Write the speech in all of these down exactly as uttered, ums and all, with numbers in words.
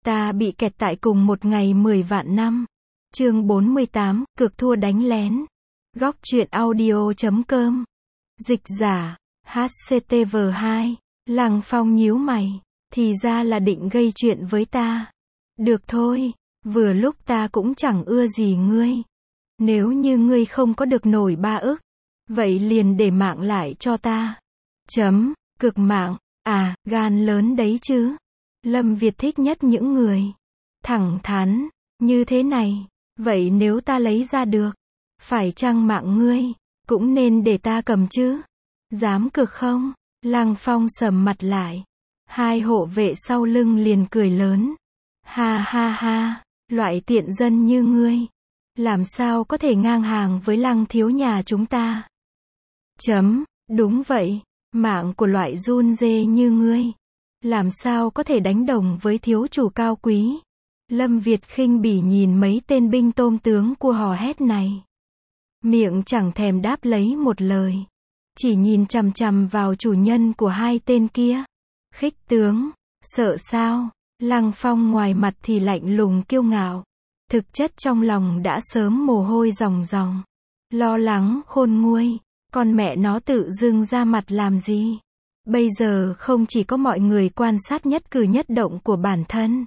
Ta bị kẹt tại cùng một ngày mười vạn năm. Chương bốn mươi tám, cược thua đánh lén. Góc truyện audio chấm com. Dịch giả, hát xê tê vê hai. Lăng Phong nhíu mày. Thì ra là định gây chuyện với ta. Được thôi, vừa lúc ta cũng chẳng ưa gì ngươi. Nếu như ngươi không có được nổi ba ức, vậy liền để mạng lại cho ta. Chấm, cực mạng, à, gan lớn đấy chứ. Lâm Việt thích nhất những người thẳng thắn như thế này. Vậy nếu ta lấy ra được, phải chăng mạng ngươi cũng nên để ta cầm chứ? Dám cược không? Lăng Phong sầm mặt lại. Hai hộ vệ sau lưng liền cười lớn. Ha ha ha, loại tiện dân như ngươi, làm sao có thể ngang hàng với Lăng thiếu nhà chúng ta? Chấm, đúng vậy, mạng của loại run dê như ngươi, làm sao có thể đánh đồng với thiếu chủ cao quý? Lâm Việt khinh bỉ nhìn mấy tên binh tôm tướng của hò hét này. Miệng chẳng thèm đáp lấy một lời. Chỉ nhìn chằm chằm vào chủ nhân của hai tên kia. Khích tướng, sợ sao? Lăng Phong ngoài mặt thì lạnh lùng kiêu ngạo. Thực chất trong lòng đã sớm mồ hôi ròng ròng. Lo lắng khôn nguôi. Con mẹ nó tự dưng ra mặt làm gì? Bây giờ không chỉ có mọi người quan sát nhất cử nhất động của bản thân.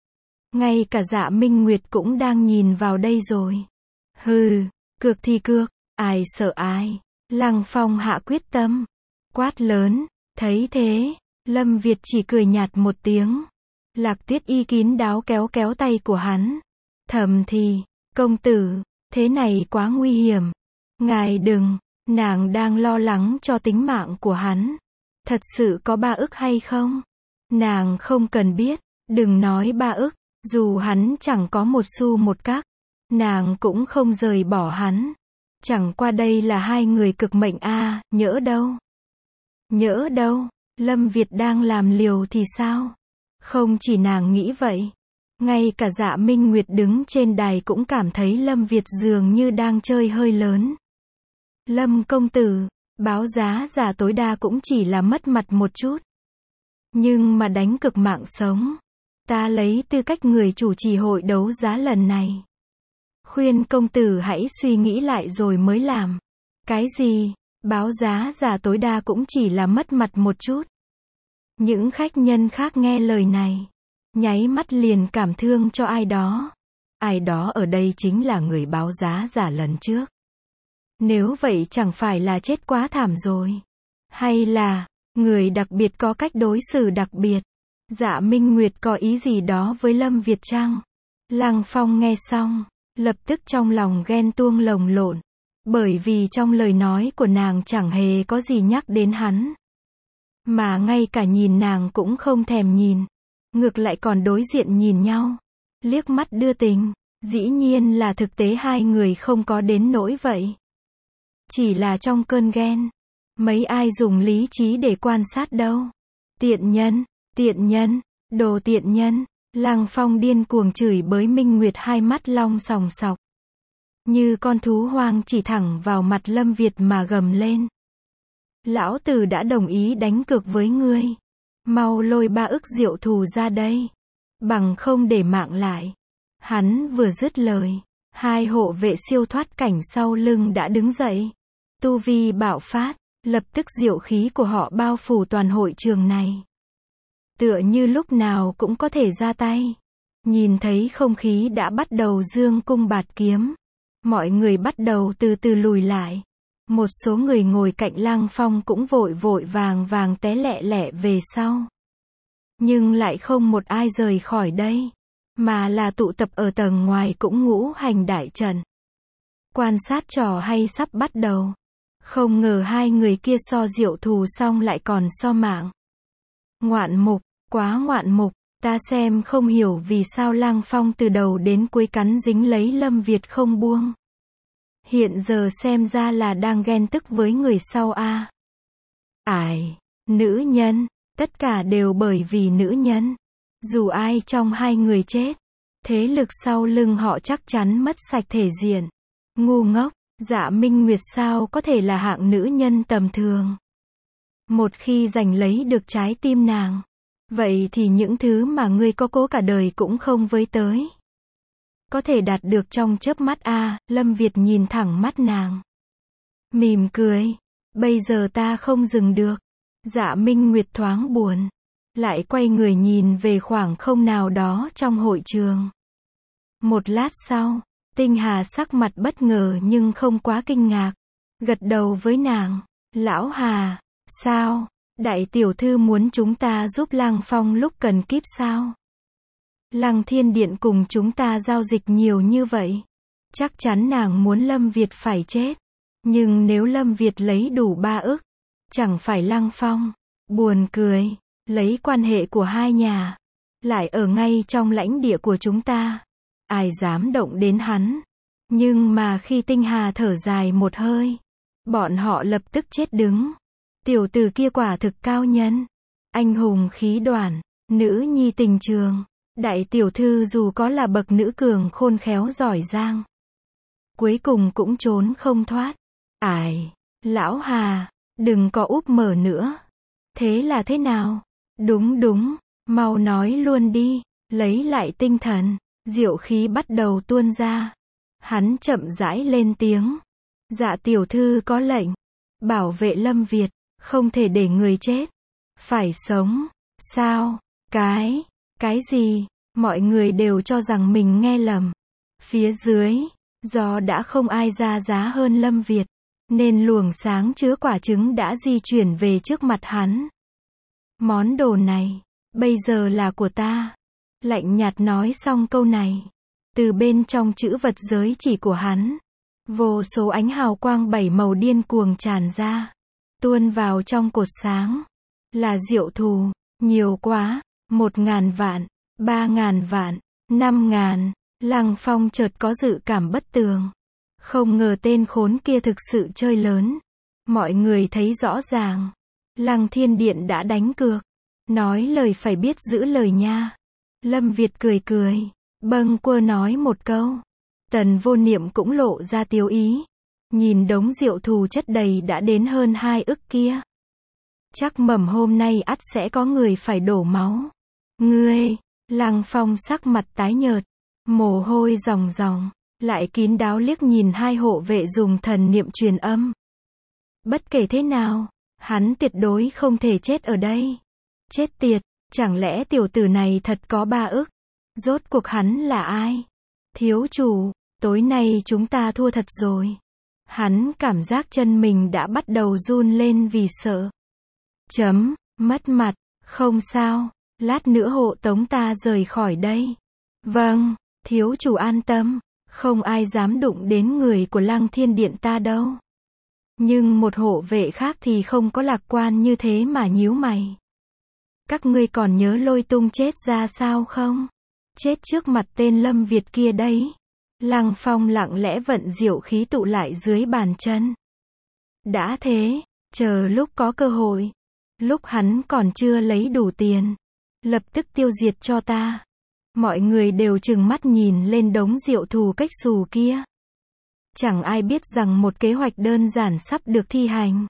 Ngay cả Dạ Minh Nguyệt cũng đang nhìn vào đây rồi. Hừ, cược thì cược, ai sợ ai. Lăng Phong hạ quyết tâm. Quát lớn, thấy thế, Lâm Việt chỉ cười nhạt một tiếng. Lạc Tuyết Y kín đáo kéo kéo tay của hắn. Thầm thì, công tử, thế này quá nguy hiểm. Ngài đừng, nàng đang lo lắng cho tính mạng của hắn. Thật sự có ba ức hay không? Nàng không cần biết, đừng nói ba ức, dù hắn chẳng có một xu một các, nàng cũng không rời bỏ hắn. Chẳng qua đây là hai người cực mệnh a, à, nhỡ đâu. Nhỡ đâu, Lâm Việt đang làm liều thì sao? Không chỉ nàng nghĩ vậy, ngay cả Dạ Minh Nguyệt đứng trên đài cũng cảm thấy Lâm Việt dường như đang chơi hơi lớn. Lâm công tử, báo giá giả tối đa cũng chỉ là mất mặt một chút. Nhưng mà đánh cực mạng sống, ta lấy tư cách người chủ trì hội đấu giá lần này. Khuyên công tử hãy suy nghĩ lại rồi mới làm. Cái gì? Báo giá giả tối đa cũng chỉ là mất mặt một chút. Những khách nhân khác nghe lời này, nháy mắt liền cảm thương cho ai đó. Ai đó ở đây chính là người báo giá giả lần trước. Nếu vậy chẳng phải là chết quá thảm rồi. Hay là, người đặc biệt có cách đối xử đặc biệt. Dạ Minh Nguyệt có ý gì đó với Lâm Việt chăng? Lăng Phong nghe xong, lập tức trong lòng ghen tuông lồng lộn. Bởi vì trong lời nói của nàng chẳng hề có gì nhắc đến hắn. Mà ngay cả nhìn nàng cũng không thèm nhìn. Ngược lại còn đối diện nhìn nhau. Liếc mắt đưa tình. Dĩ nhiên là thực tế hai người không có đến nỗi vậy. Chỉ là trong cơn ghen. Mấy ai dùng lý trí để quan sát đâu. Tiện nhân, tiện nhân, đồ tiện nhân. Lăng Phong điên cuồng chửi bới Minh Nguyệt, hai mắt long sòng sọc. Như con thú hoang chỉ thẳng vào mặt Lâm Việt mà gầm lên. Lão tử đã đồng ý đánh cược với ngươi. Mau lôi ba ức rượu thù ra đây. Bằng không để mạng lại. Hắn vừa dứt lời. Hai hộ vệ siêu thoát cảnh sau lưng đã đứng dậy. Tu vi bạo phát. Lập tức diệu khí của họ bao phủ toàn hội trường này. Tựa như lúc nào cũng có thể ra tay. Nhìn thấy không khí đã bắt đầu dương cung bạt kiếm. Mọi người bắt đầu từ từ lùi lại. Một số người ngồi cạnh Lăng Phong cũng vội vội vàng vàng té lẹ lẹ về sau. Nhưng lại không một ai rời khỏi đây. Mà là tụ tập ở tầng ngoài cũng ngũ hành đại trận. Quan sát trò hay sắp bắt đầu. Không ngờ hai người kia so rượu thù xong lại còn so mạng. Ngoạn mục, quá ngoạn mục. Ta xem không hiểu vì sao Lăng Phong từ đầu đến cuối cắn dính lấy Lâm Việt không buông. Hiện giờ xem ra là đang ghen tức với người sau a. À. Ải, nữ nhân, tất cả đều bởi vì nữ nhân. Dù ai trong hai người chết, thế lực sau lưng họ chắc chắn mất sạch thể diện. Ngu ngốc, Dạ Minh Nguyệt sao có thể là hạng nữ nhân tầm thường. Một khi giành lấy được trái tim nàng, Vậy thì những thứ mà ngươi có cố cả đời cũng không với tới. Có thể đạt được trong chớp mắt à, Lâm Việt nhìn thẳng mắt nàng. Mỉm cười. Bây giờ ta không dừng được. Dạ Minh Nguyệt thoáng buồn. Lại quay người nhìn về khoảng không nào đó trong hội trường. Một lát sau, Tinh Hà sắc mặt bất ngờ nhưng không quá kinh ngạc. Gật đầu với nàng. Lão Hà, sao? Đại tiểu thư muốn chúng ta giúp Lăng Phong lúc cần kíp sao? Lăng Thiên Điện cùng chúng ta giao dịch nhiều như vậy. Chắc chắn nàng muốn Lâm Việt phải chết. Nhưng nếu Lâm Việt lấy đủ ba ức, chẳng phải Lăng Phong. Buồn cười, lấy quan hệ của hai nhà. Lại ở ngay trong lãnh địa của chúng ta. Ai dám động đến hắn. Nhưng mà khi Tinh Hà thở dài một hơi, bọn họ lập tức chết đứng. Tiểu tử kia quả thực cao nhân. Anh hùng khí đoản, nữ nhi tình trường. Đại tiểu thư dù có là bậc nữ cường khôn khéo giỏi giang, cuối cùng cũng trốn không thoát. Ải, lão Hà, đừng có úp mở nữa. Thế là thế nào? Đúng đúng, mau nói luôn đi. Lấy lại tinh thần, diệu khí bắt đầu tuôn ra. Hắn chậm rãi lên tiếng. Dạ tiểu thư có lệnh. Bảo vệ Lâm Việt, không thể để người chết. Phải sống. Sao? Cái, cái gì? Mọi người đều cho rằng mình nghe lầm. Phía dưới, do đã không ai ra giá hơn Lâm Việt, nên luồng sáng chứa quả trứng đã di chuyển về trước mặt hắn. Món đồ này, bây giờ là của ta. Lạnh nhạt nói xong câu này. Từ bên trong chữ vật giới chỉ của hắn, vô số ánh hào quang bảy màu điên cuồng tràn ra, tuôn vào trong cột sáng. Là diệu thù, nhiều quá, một ngàn vạn, ba ngàn vạn, năm ngàn. Lăng Phong chợt có dự cảm bất tường. Không ngờ tên khốn kia thực sự chơi lớn. Mọi người thấy rõ ràng. Lăng Thiên Điện đã đánh cược. Nói lời phải biết giữ lời nha. Lâm Việt cười cười. Bâng quơ nói một câu. Tần Vô Niệm cũng lộ ra tiêu ý. Nhìn đống diệu thù chất đầy đã đến hơn hai ức kia. Chắc mầm hôm nay ắt sẽ có người phải đổ máu. Ngươi, Lăng Phong sắc mặt tái nhợt. Mồ hôi ròng ròng. Lại kín đáo liếc nhìn hai hộ vệ dùng thần niệm truyền âm. Bất kể thế nào, hắn tuyệt đối không thể chết ở đây. Chết tiệt, chẳng lẽ tiểu tử này thật có ba ức? Rốt cuộc hắn là ai? Thiếu chủ, tối nay chúng ta thua thật rồi. Hắn cảm giác chân mình đã bắt đầu run lên vì sợ. Chấm, mất mặt, không sao, lát nữa hộ tống ta rời khỏi đây. Vâng, thiếu chủ an tâm, không ai dám đụng đến người của Lăng Thiên Điện ta đâu. Nhưng một hộ vệ khác thì không có lạc quan như thế mà nhíu mày. Các ngươi còn nhớ Lôi Tung chết ra sao không? Chết trước mặt tên Lâm Việt kia đấy. Lăng Phong lặng lẽ vận diệu khí tụ lại dưới bàn chân. Đã thế, chờ lúc có cơ hội, lúc hắn còn chưa lấy đủ tiền, lập tức tiêu diệt cho ta. Mọi người đều trừng mắt nhìn lên đống diệu thù cách xù kia. Chẳng ai biết rằng một kế hoạch đơn giản sắp được thi hành.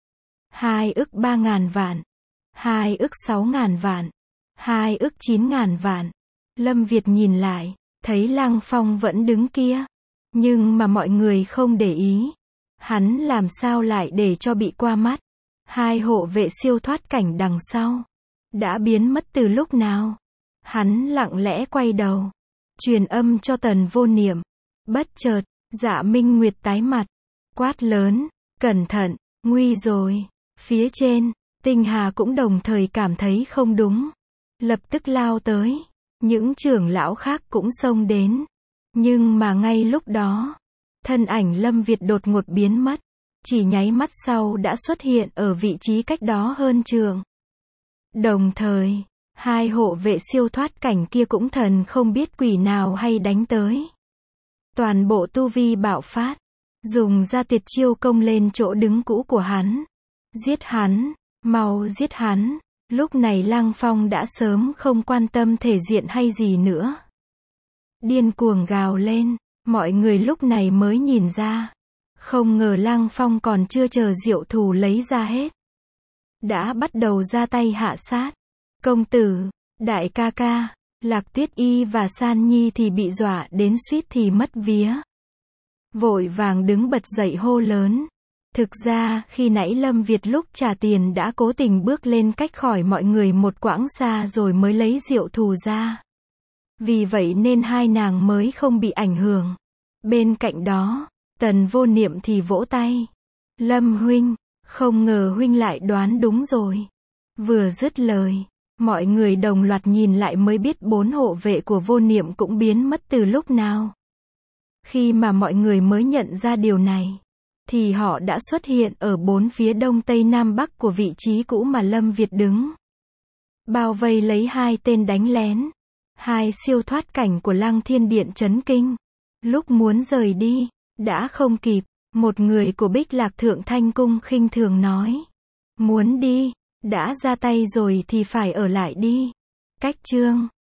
Hai ức ba ngàn vạn. Hai ức sáu ngàn vạn. Hai ức chín ngàn vạn. Lâm Việt nhìn lại, thấy Lăng Phong vẫn đứng kia. Nhưng mà mọi người không để ý. Hắn làm sao lại để cho bị qua mắt. Hai hộ vệ siêu thoát cảnh đằng sau đã biến mất từ lúc nào. Hắn lặng lẽ quay đầu, truyền âm cho Tần Vô Niệm. Bất chợt, Dạ Minh Nguyệt tái mặt, quát lớn, cẩn thận, nguy rồi. Phía trên, Tinh Hà cũng đồng thời cảm thấy không đúng, lập tức lao tới. Những trưởng lão khác cũng xông đến. Nhưng mà ngay lúc đó, thân ảnh Lâm Việt đột ngột biến mất. Chỉ nháy mắt sau đã xuất hiện ở vị trí cách đó hơn trượng. Đồng thời, hai hộ vệ siêu thoát cảnh kia cũng thần không biết quỷ nào hay đánh tới. Toàn bộ tu vi bạo phát, dùng ra tuyệt chiêu công lên chỗ đứng cũ của hắn. Giết hắn, mau giết hắn. Lúc này Lăng Phong đã sớm không quan tâm thể diện hay gì nữa. Điên cuồng gào lên, mọi người lúc này mới nhìn ra. Không ngờ Lăng Phong còn chưa chờ diệu thù lấy ra hết, đã bắt đầu ra tay hạ sát. Công tử, đại ca ca, Lạc Tuyết Y và San Nhi thì bị dọa đến suýt thì mất vía. Vội vàng đứng bật dậy hô lớn. Thực ra, khi nãy Lâm Việt lúc trả tiền đã cố tình bước lên cách khỏi mọi người một quãng xa rồi mới lấy rượu thù ra. Vì vậy nên hai nàng mới không bị ảnh hưởng. Bên cạnh đó, Tần Vô Niệm thì vỗ tay. Lâm huynh, không ngờ huynh lại đoán đúng rồi. Vừa dứt lời, mọi người đồng loạt nhìn lại mới biết bốn hộ vệ của Vô Niệm cũng biến mất từ lúc nào. Khi mà mọi người mới nhận ra điều này, thì họ đã xuất hiện ở bốn phía đông tây nam bắc của vị trí cũ mà Lâm Việt đứng. Bao vây lấy hai tên đánh lén. Hai siêu thoát cảnh của Lăng Thiên Điện chấn kinh. Lúc muốn rời đi, đã không kịp, một người của Bích Lạc Thượng Thanh Cung khinh thường nói. Muốn đi, đã ra tay rồi thì phải ở lại đi. Cách chương